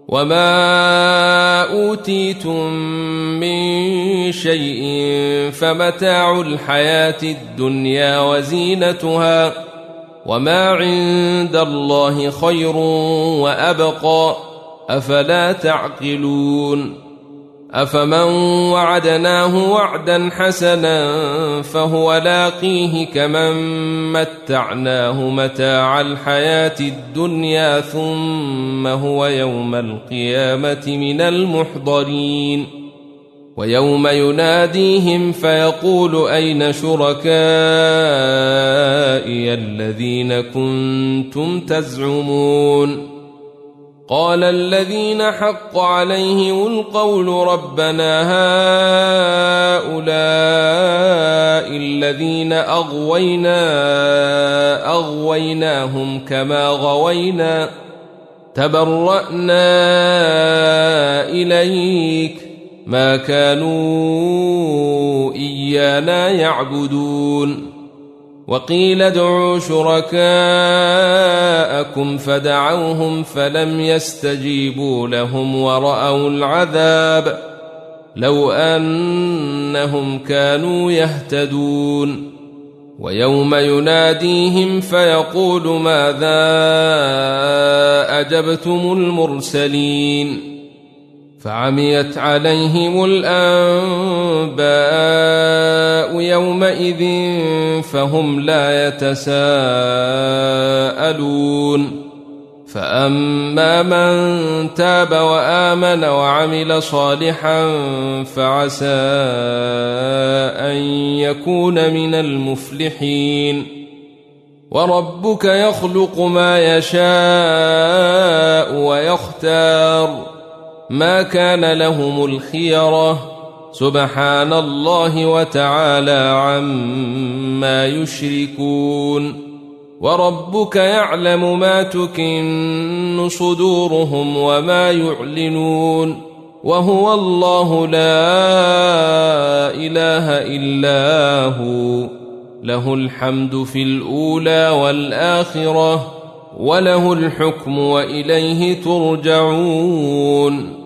وما أوتيتم من شيء فمتاع الحياة الدنيا وزينتها وما عند الله خير وأبقى أفلا تعقلون أفمن وعدناه وعدا حسنا فهو لاقيه كمن متعناه متاع الحياة الدنيا ثم هو يوم القيامة من المحضرين ويوم يناديهم فيقول أين شركائي الذين كنتم تزعمون قال الذين حق عليهم القول ربنا هؤلاء الذين أغويناهم كما غوينا تبرأنا إليك ما كانوا إيانا يعبدون وقيل ادعوا شركاءكم فدعوهم فلم يستجيبوا لهم ورأوا العذاب لو أنهم كانوا يهتدون ويوم يناديهم فيقول ماذا أجبتم المرسلين فعميت عليهم الأنباء يومئذ فهم لا يتساءلون فأما من تاب وآمن وعمل صالحا فعسى أن يكون من المفلحين وربك يخلق ما يشاء ويختار ما كان لهم الخيرة سبحان الله وتعالى عما يشركون وربك يعلم ما تكن صدورهم وما يعلنون وهو الله لا إله إلا هو له الحمد في الأولى والآخرة وله الحكم وإليه ترجعون